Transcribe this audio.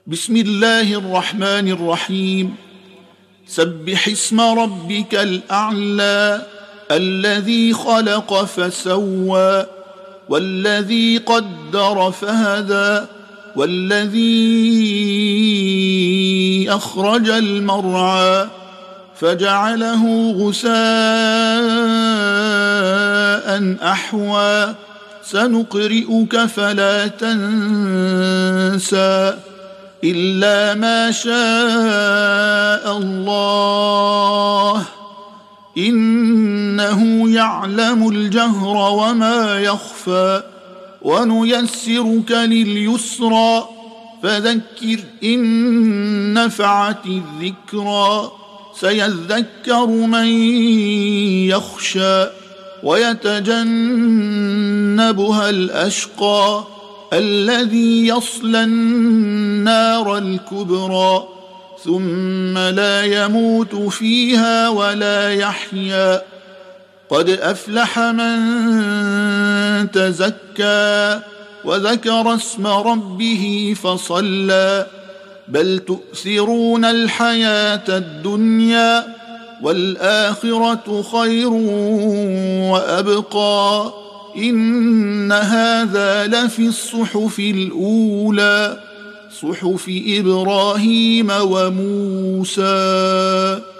بسم الله الرحمن الرحيم. سبح اسم ربك الأعلى الذي خلق فسوى والذي قدر فهدى والذي أخرج المرعى فجعله غثاء أحوى سنقرئك فلا تنسى إلا ما شاء الله إنه يعلم الجهر وما يخفى ونيسرك لليسرى فذكر إن نفعت الذكرى سيذكر من يخشى ويتجنبها الأشقى الذي يصلى النار الكبرى ثم لا يموت فيها ولا يحيا قد أفلح من تزكى وذكر اسم ربه فصلى بل تؤثرون الحياة الدنيا والآخرة خير وأبقى إن هذا لفي الصحف الأولى صحف إبراهيم وموسى.